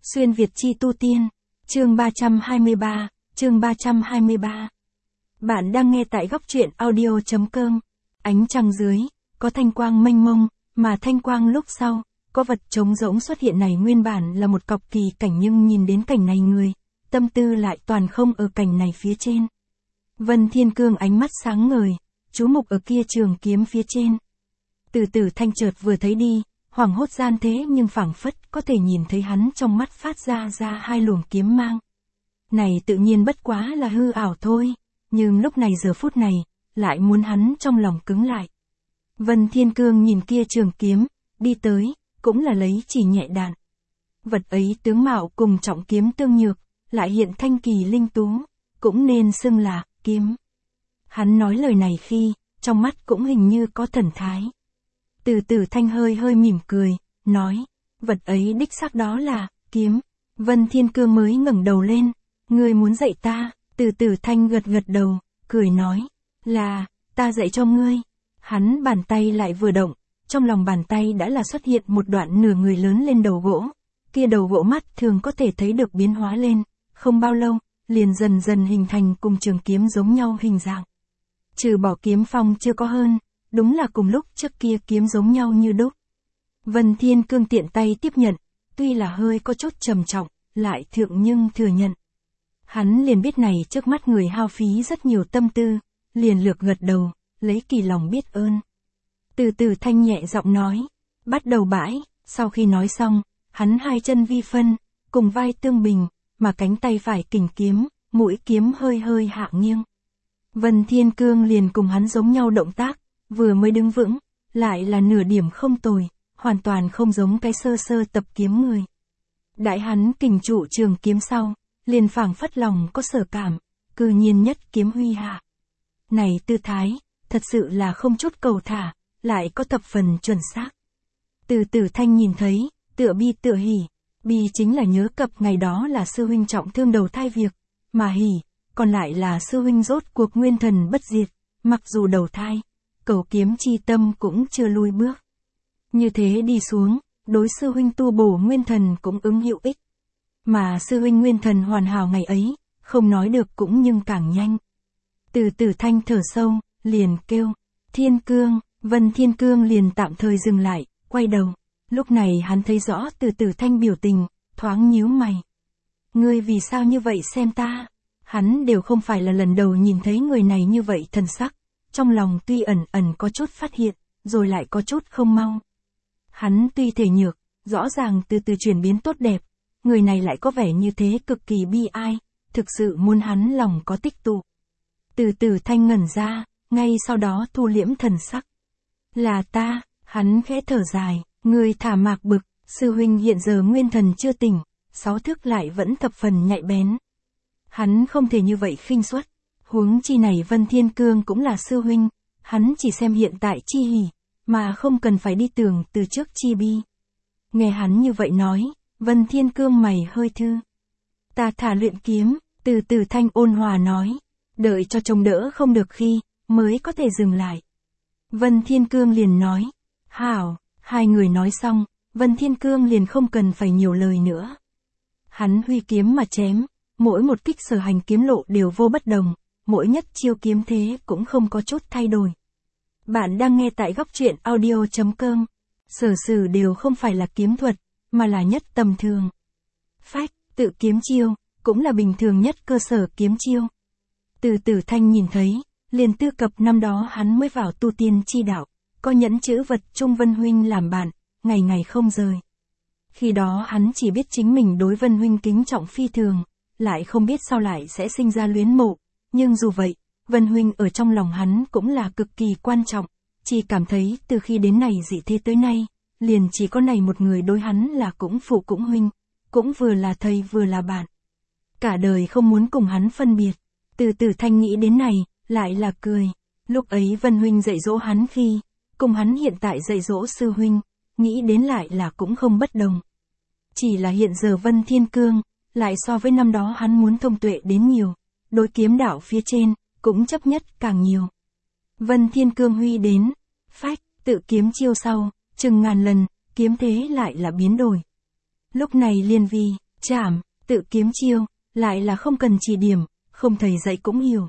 Xuyên Việt chi tu tiên. Chương 323, chương 323. Bạn đang nghe tại góc truyện audio.com. Ánh trăng dưới, có thanh quang mênh mông, mà thanh quang lúc sau, có vật trống rỗng xuất hiện này nguyên bản là một cọc kỳ cảnh nhưng nhìn đến cảnh này người, tâm tư lại toàn không ở cảnh này phía trên. Vân Thiên Cương ánh mắt sáng ngời, chú mục ở kia trường kiếm phía trên. Từ từ thanh chợt vừa thấy đi, hoảng hốt gian thế nhưng phảng phất có thể nhìn thấy hắn trong mắt phát ra hai luồng kiếm mang. Này tự nhiên bất quá là hư ảo thôi, nhưng lúc này giờ phút này, lại muốn hắn trong lòng cứng lại. Vân Thiên Cương nhìn kia trường kiếm, đi tới, cũng là lấy chỉ nhẹ đạn. Vật ấy tướng mạo cùng trọng kiếm tương nhược, lại hiện thanh kỳ linh tú, cũng nên xưng là kiếm. Hắn nói lời này khi, trong mắt cũng hình như có thần thái. Từ từ thanh hơi mỉm cười, nói, vật ấy đích xác đó là kiếm. Vân Thiên Cương mới ngẩng đầu lên, ngươi muốn dạy ta? Từ từ thanh gật đầu, cười nói, là, ta dạy cho ngươi. Hắn bàn tay lại vừa động, trong lòng bàn tay đã là xuất hiện một đoạn nửa người lớn lên đầu gỗ. Kia đầu gỗ mắt thường có thể thấy được biến hóa lên, không bao lâu, liền dần dần hình thành cùng trường kiếm giống nhau hình dạng. Trừ bỏ kiếm phong chưa có hơn, đúng là cùng lúc trước kia kiếm giống nhau như đúc. Vân Thiên Cương tiện tay tiếp nhận, tuy là hơi có chút trầm trọng, lại thượng nhưng thừa nhận. Hắn liền biết này trước mắt người hao phí rất nhiều tâm tư, liền lược gật đầu, lấy kỳ lòng biết ơn. Từ từ thanh nhẹ giọng nói, bắt đầu bãi, sau khi nói xong, hắn hai chân vi phân, cùng vai tương bình, mà cánh tay phải kình kiếm, mũi kiếm hơi hạ nghiêng. Vân Thiên Cương liền cùng hắn giống nhau động tác, vừa mới đứng vững, lại là nửa điểm không tồi, hoàn toàn không giống cái sơ tập kiếm người. Đại hắn kình trụ trường kiếm sau, liền phảng phất lòng có sở cảm, cư nhiên nhất kiếm huy hạ. Này tư thái, thật sự là không chút cầu thả, lại có thập phần chuẩn xác. Từ từ thanh nhìn thấy, tựa bi tựa hỉ, bi chính là nhớ cập ngày đó là sư huynh trọng thương đầu thai việc, mà hỉ, còn lại là sư huynh rốt cuộc nguyên thần bất diệt, mặc dù đầu thai, cầu kiếm chi tâm cũng chưa lui bước. Như thế đi xuống, đối sư huynh tu bổ nguyên thần cũng ứng hữu ích. Mà sư huynh nguyên thần hoàn hảo ngày ấy, không nói được cũng nhưng càng nhanh. Từ từ thanh thở sâu, liền kêu, Thiên Cương. Vân Thiên Cương liền tạm thời dừng lại, quay đầu. Lúc này hắn thấy rõ từ từ thanh biểu tình, thoáng nhíu mày. Ngươi vì sao như vậy xem ta? Hắn đều không phải là lần đầu nhìn thấy người này như vậy thần sắc. Trong lòng tuy ẩn có chút phát hiện, rồi lại có chút không mau. Hắn tuy thể nhược, rõ ràng từ từ chuyển biến tốt đẹp, người này lại có vẻ như thế cực kỳ bi ai, thực sự muốn hắn lòng có tích tụ. Từ từ thanh ngẩn ra, ngay sau đó thu liễm thần sắc. Là ta, hắn khẽ thở dài, người thả mạc bực, sư huynh hiện giờ nguyên thần chưa tỉnh, sáu thức lại vẫn thập phần nhạy bén. Hắn không thể như vậy khinh suất, huống chi này Vân Thiên Cương cũng là sư huynh, hắn chỉ xem hiện tại chi hỉ, mà không cần phải đi tưởng từ trước chi bi. Nghe hắn như vậy nói, Vân Thiên Cương mày hơi thư. Ta thả luyện kiếm, từ từ thanh ôn hòa nói, đợi cho trông đỡ không được khi, mới có thể dừng lại. Vân Thiên Cương liền nói, hảo, hai người nói xong, Vân Thiên Cương liền không cần phải nhiều lời nữa. Hắn huy kiếm mà chém, mỗi một kích sở hành kiếm lộ đều vô bất đồng, mỗi nhất chiêu kiếm thế cũng không có chút thay đổi. Bạn đang nghe tại góc truyện audio.com, sở sử đều không phải là kiếm thuật, mà là nhất tầm thường. Phách, tự kiếm chiêu, cũng là bình thường nhất cơ sở kiếm chiêu. Từ từ thanh nhìn thấy, liền tư cập năm đó hắn mới vào tu tiên chi đạo, có nhẫn chữ vật chung Vân Huynh làm bạn, ngày không rời. Khi đó hắn chỉ biết chính mình đối Vân Huynh kính trọng phi thường, lại không biết sau lại sẽ sinh ra luyến mộ, nhưng dù vậy, Vân Huynh ở trong lòng hắn cũng là cực kỳ quan trọng, chỉ cảm thấy từ khi đến này dị thế tới nay, liền chỉ có này một người đối hắn là cũng phụ cũng huynh, cũng vừa là thầy vừa là bạn. Cả đời không muốn cùng hắn phân biệt, từ từ thanh nghĩ đến này, lại là cười, lúc ấy Vân Huynh dạy dỗ hắn khi, cùng hắn hiện tại dạy dỗ sư huynh, nghĩ đến lại là cũng không bất đồng. Chỉ là hiện giờ Vân Thiên Cương, lại so với năm đó hắn muốn thông tuệ đến nhiều, đối kiếm đạo phía trên, cũng chấp nhất càng nhiều. Vân Thiên Cương huy đến, phách, tự kiếm chiêu sau, chừng ngàn lần, kiếm thế lại là biến đổi. Lúc này liên vi, chảm, tự kiếm chiêu, lại là không cần chỉ điểm, không thầy dạy cũng hiểu.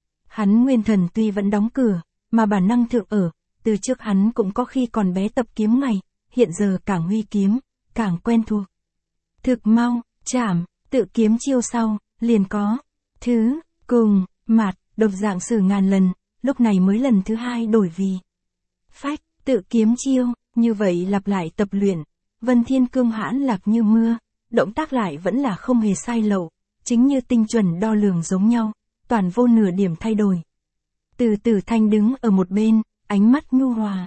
Hắn nguyên thần tuy vẫn đóng cửa, mà bản năng thượng ở, từ trước hắn cũng có khi còn bé tập kiếm ngày, hiện giờ càng huy kiếm, càng quen thuộc. Thực mau, chảm, tự kiếm chiêu sau, liền có, thứ, cùng, mạt, độc dạng sử ngàn lần, lúc này mới lần thứ hai đổi vì phách, tự kiếm chiêu, như vậy lặp lại tập luyện, Vân Thiên Cương hãn lạc như mưa, động tác lại vẫn là không hề sai lậu, chính như tinh chuẩn đo lường giống nhau, toàn vô nửa điểm thay đổi. Từ Tử Thanh đứng ở một bên, ánh mắt nhu hòa.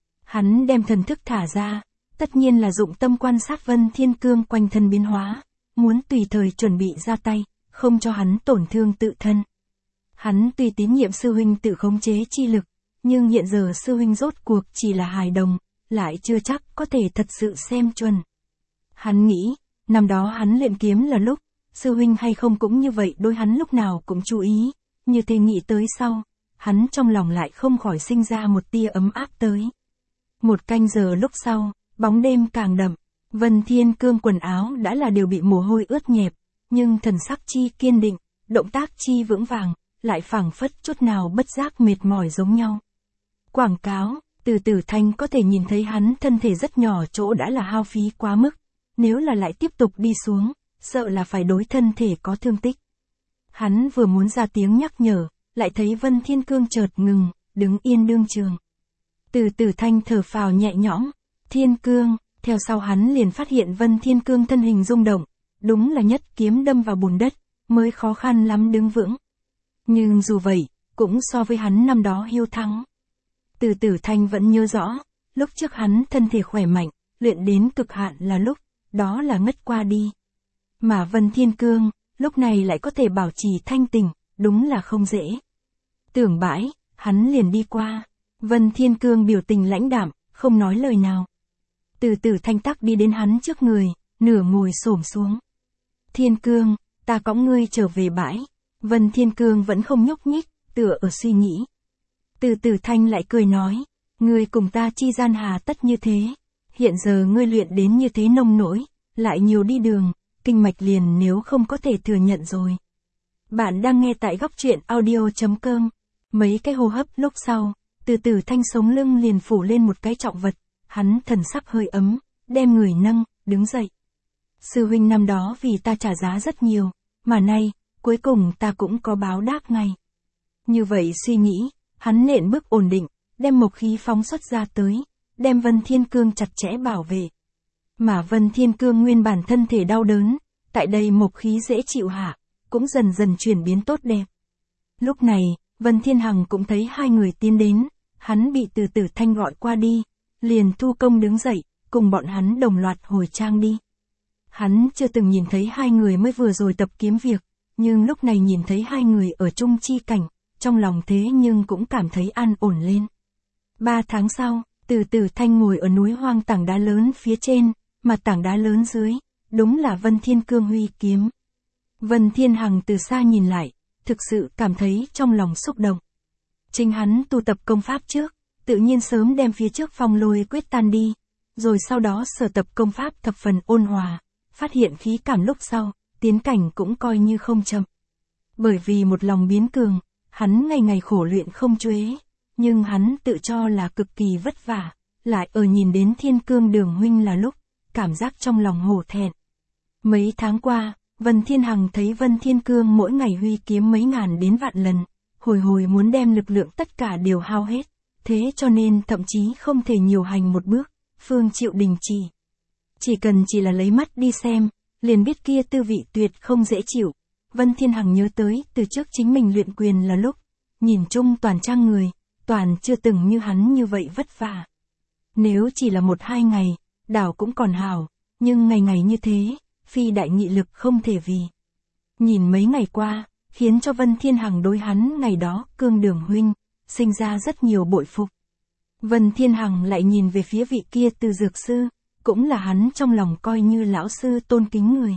Hắn đem thần thức thả ra, tất nhiên là dụng tâm quan sát Vân Thiên Cương quanh thân biến hóa, muốn tùy thời chuẩn bị ra tay, không cho hắn tổn thương tự thân. Hắn tuy tín nhiệm sư huynh tự khống chế chi lực, nhưng hiện giờ sư huynh rốt cuộc chỉ là hài đồng, lại chưa chắc có thể thật sự xem chuẩn. Hắn nghĩ, năm đó hắn luyện kiếm là lúc, sư huynh hay không cũng như vậy đối hắn lúc nào cũng chú ý, như thế nghĩ tới sau, hắn trong lòng lại không khỏi sinh ra một tia ấm áp tới. Một canh giờ lúc sau, bóng đêm càng đậm, Vân Thiên Cương quần áo đã là đều bị mồ hôi ướt nhẹp, nhưng thần sắc chi kiên định, động tác chi vững vàng, lại phảng phất chút nào bất giác mệt mỏi giống nhau. Quảng cáo, từ Tử Thanh có thể nhìn thấy hắn thân thể rất nhỏ chỗ đã là hao phí quá mức, nếu là lại tiếp tục đi xuống, sợ là phải đối thân thể có thương tích. Hắn vừa muốn ra tiếng nhắc nhở, lại thấy Vân Thiên Cương chợt ngừng, đứng yên đương trường. Từ Tử Thanh thở phào nhẹ nhõm, Thiên Cương, theo sau hắn liền phát hiện Vân Thiên Cương thân hình rung động, đúng là nhất kiếm đâm vào bùn đất, mới khó khăn lắm đứng vững. Nhưng dù vậy, cũng so với hắn năm đó hiêu thắng. Từ Tử Thanh vẫn nhớ rõ, lúc trước hắn thân thể khỏe mạnh, luyện đến cực hạn là lúc, đó là ngất qua đi. Mà Vân Thiên Cương, lúc này lại có thể bảo trì thanh tỉnh, đúng là không dễ. Tưởng bãi, hắn liền đi qua. Vân Thiên Cương biểu tình lãnh đạm, không nói lời nào. Từ Tử Thanh tắc đi đến hắn trước người, nửa ngồi xổm xuống. Thiên Cương, ta cõng ngươi trở về bãi. Vân Thiên Cương vẫn không nhúc nhích, tựa ở suy nghĩ. Từ Tử Thanh lại cười nói, ngươi cùng ta chi gian hà tất như thế. Hiện giờ ngươi luyện đến như thế nông nỗi, lại nhiều đi đường, kinh mạch liền nếu không có thể thừa nhận rồi. Bạn đang nghe tại góc truyện audio.com. Mấy cái hô hấp lúc sau, Từ Tử Thanh sống lưng liền phủ lên một cái trọng vật, hắn thần sắc hơi ấm, đem người nâng, đứng dậy. Sư huynh năm đó vì ta trả giá rất nhiều, mà nay, cuối cùng ta cũng có báo đáp ngay. Như vậy suy nghĩ, hắn nện bước ổn định, đem mộc khí phóng xuất ra tới, đem Vân Thiên Cương chặt chẽ bảo vệ. Mà Vân Thiên Cương nguyên bản thân thể đau đớn, tại đây mộc khí dễ chịu hạ, cũng dần dần chuyển biến tốt đẹp. Lúc này, Vân Thiên Hằng cũng thấy hai người tiến đến, hắn bị Từ Tử Thanh gọi qua đi, liền thu công đứng dậy, cùng bọn hắn đồng loạt hồi trang đi. Hắn chưa từng nhìn thấy hai người mới vừa rồi tập kiếm việc, nhưng lúc này nhìn thấy hai người ở chung chi cảnh, trong lòng thế nhưng cũng cảm thấy an ổn lên. 3 tháng sau, Từ Tử Thanh ngồi ở núi hoang tảng đá lớn phía trên, mà tảng đá lớn dưới, đúng là Vân Thiên Cương huy kiếm. Vân Thiên Hằng từ xa nhìn lại, thực sự cảm thấy trong lòng xúc động. Chính hắn tu tập công pháp trước, tự nhiên sớm đem phía trước phong lôi quyết tan đi, rồi sau đó sở tập công pháp thập phần ôn hòa, phát hiện khí cảm lúc sau, tiến cảnh cũng coi như không chậm. Bởi vì một lòng biến cường, hắn ngày ngày khổ luyện không chuế, nhưng hắn tự cho là cực kỳ vất vả, lại ở nhìn đến Thiên Cương Đường huynh là lúc, cảm giác trong lòng hổ thẹn. Mấy tháng qua, Vân Thiên Hằng thấy Vân Thiên Cương mỗi ngày huy kiếm mấy ngàn đến vạn lần, hồi hồi muốn đem lực lượng tất cả đều hao hết, thế cho nên thậm chí không thể nhiều hành một bước, phương chịu đình chỉ. Chỉ cần chỉ là lấy mắt đi xem, liền biết kia tư vị tuyệt không dễ chịu. Vân Thiên Hằng nhớ tới từ trước chính mình luyện quyền là lúc, nhìn chung toàn trang người, toàn chưa từng như hắn như vậy vất vả. Nếu chỉ là 1-2 ngày, đảo cũng còn hảo, nhưng ngày ngày như thế, phi đại nghị lực không thể vì. Nhìn mấy ngày qua, khiến cho Vân Thiên Hằng đối hắn ngày đó Cương Đường huynh, sinh ra rất nhiều bội phục. Vân Thiên Hằng lại nhìn về phía vị kia Từ dược sư, cũng là hắn trong lòng coi như lão sư tôn kính người.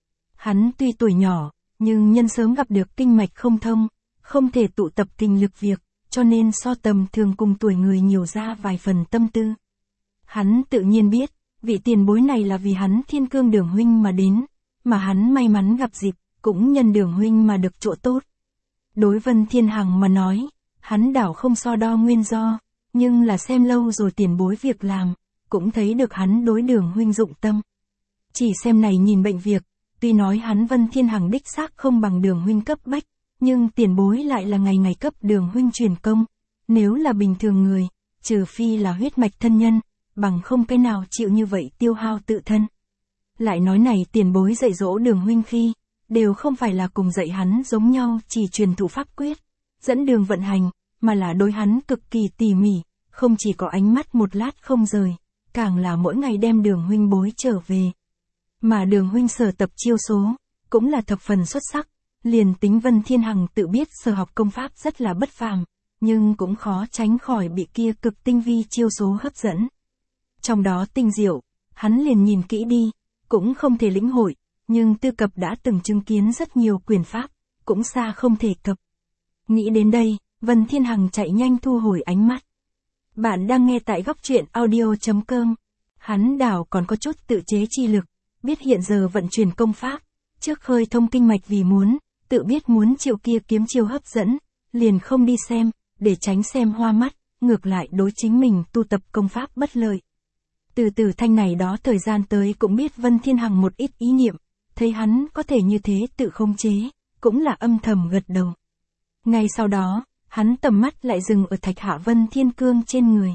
Hắn tuy tuổi nhỏ, nhưng nhân sớm gặp được kinh mạch không thông, không thể tụ tập kinh lực việc, cho nên so tầm thường cùng tuổi người nhiều ra vài phần tâm tư. Hắn tự nhiên biết, vị tiền bối này là vì hắn Thiên Cương Đường huynh mà đến, mà hắn may mắn gặp dịp, cũng nhân Đường huynh mà được chỗ tốt. Đối Vân Thiên Hằng mà nói, hắn đảo không so đo nguyên do, nhưng là xem lâu rồi tiền bối việc làm, cũng thấy được hắn đối Đường huynh dụng tâm. Chỉ xem này nhìn bệnh việc, tuy nói hắn Vân Thiên Hằng đích xác không bằng Đường huynh cấp bách, nhưng tiền bối lại là ngày ngày cấp Đường huynh truyền công. Nếu là bình thường người, trừ phi là huyết mạch thân nhân, bằng không cái nào chịu như vậy tiêu hao tự thân. Lại nói này tiền bối dạy dỗ Đường huynh khi, đều không phải là cùng dạy hắn giống nhau chỉ truyền thụ pháp quyết, dẫn đường vận hành, mà là đối hắn cực kỳ tỉ mỉ, không chỉ có ánh mắt một lát không rời, càng là mỗi ngày đem Đường huynh bối trở về. Mà Đường huynh sở tập chiêu số, cũng là thập phần xuất sắc, liền tính Vân Thiên Hằng tự biết sở học công pháp rất là bất phàm, nhưng cũng khó tránh khỏi bị kia cực tinh vi chiêu số hấp dẫn. Trong đó tinh diệu, hắn liền nhìn kỹ đi, cũng không thể lĩnh hội, nhưng Tư Cập đã từng chứng kiến rất nhiều quyền pháp, cũng xa không thể cập. Nghĩ đến đây, Vân Thiên Hằng chạy nhanh thu hồi ánh mắt. Bạn đang nghe tại góc truyện audio.com. Hắn đảo còn có chút tự chế chi lực, biết hiện giờ vận chuyển công pháp, trước khơi thông kinh mạch vì tự biết muốn chịu kia kiếm chiêu hấp dẫn, liền không đi xem, để tránh xem hoa mắt, ngược lại đối chính mình tu tập công pháp bất lợi. Từ từ thanh này đó thời gian tới cũng biết Vân Thiên Hằng một ít ý niệm, thấy hắn có thể như thế tự khống chế, cũng là âm thầm gật đầu. Ngay sau đó, hắn tầm mắt lại dừng ở Thạch Hạ Vân Thiên Cương trên người.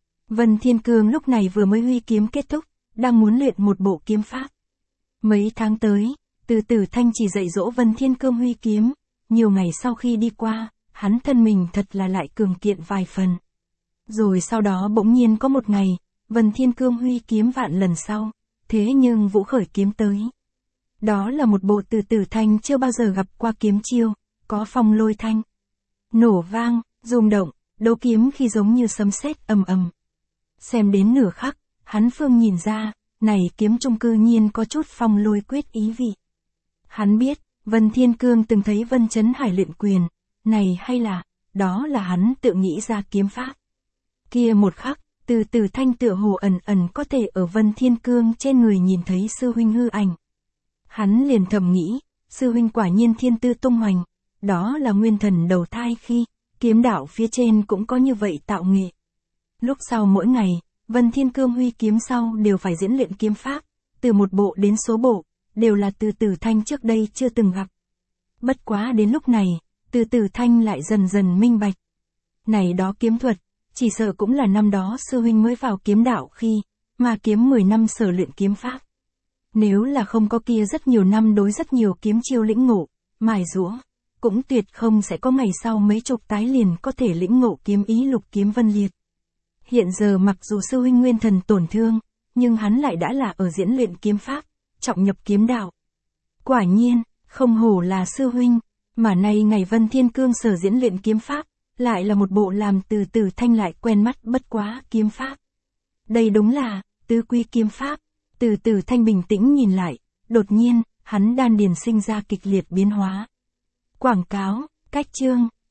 Vân Thiên Cương lúc này vừa mới huy kiếm kết thúc, đang muốn luyện một bộ kiếm pháp. Mấy tháng tới, từ từ thanh chỉ dạy dỗ Vân Thiên Cương huy kiếm, nhiều ngày sau khi đi qua, hắn thân mình thật là lại cường kiện vài phần. Rồi sau đó bỗng nhiên có một ngày, Vân Thiên Cương huy kiếm vạn lần sau, thế nhưng vũ khởi kiếm tới. Đó là một bộ từ từ thanh chưa bao giờ gặp qua kiếm chiêu, có phong lôi thanh. Nổ vang, rung động, đấu kiếm khi giống như sấm sét ầm ầm. Xem đến nửa khắc, hắn phương nhìn ra, này kiếm trung cư nhiên có chút phong lôi quyết ý vị. Hắn biết, Vân Thiên Cương từng thấy Vân Chấn Hải luyện quyền, này hay là, đó là hắn tự nghĩ ra kiếm pháp. Kia một khắc, từ từ thanh tựa hồ ẩn ẩn có thể ở Vân Thiên Cương trên người nhìn thấy sư huynh hư ảnh. Hắn liền thầm nghĩ, sư huynh quả nhiên thiên tư tung hoành, đó là nguyên thần đầu thai khi, kiếm đạo phía trên cũng có như vậy tạo nghệ. Lúc sau mỗi ngày, Vân Thiên Cương huy kiếm sau đều phải diễn luyện kiếm pháp, từ một bộ đến số bộ, đều là từ từ thanh trước đây chưa từng gặp. Bất quá đến lúc này, từ từ thanh lại dần dần minh bạch. Này đó kiếm thuật, chỉ sợ cũng là năm đó sư huynh mới vào kiếm đạo khi, mà kiếm 10 năm sở luyện kiếm pháp. Nếu là không có kia rất nhiều năm đối rất nhiều kiếm chiêu lĩnh ngộ, mài giũa, cũng tuyệt không sẽ có ngày sau mấy chục tái liền có thể lĩnh ngộ kiếm ý lục kiếm vân liệt. Hiện giờ mặc dù sư huynh nguyên thần tổn thương, nhưng hắn lại đã là ở diễn luyện kiếm pháp, trọng nhập kiếm đạo. Quả nhiên, không hổ là sư huynh, mà nay ngày Vân Thiên Cương sở diễn luyện kiếm pháp, lại là một bộ làm từ từ thanh lại quen mắt bất quá kiếm pháp. Đây đúng là, tứ quy kiếm pháp, từ từ thanh bình tĩnh nhìn lại, đột nhiên, hắn đan điền sinh ra kịch liệt biến hóa. Quảng cáo, cách chương.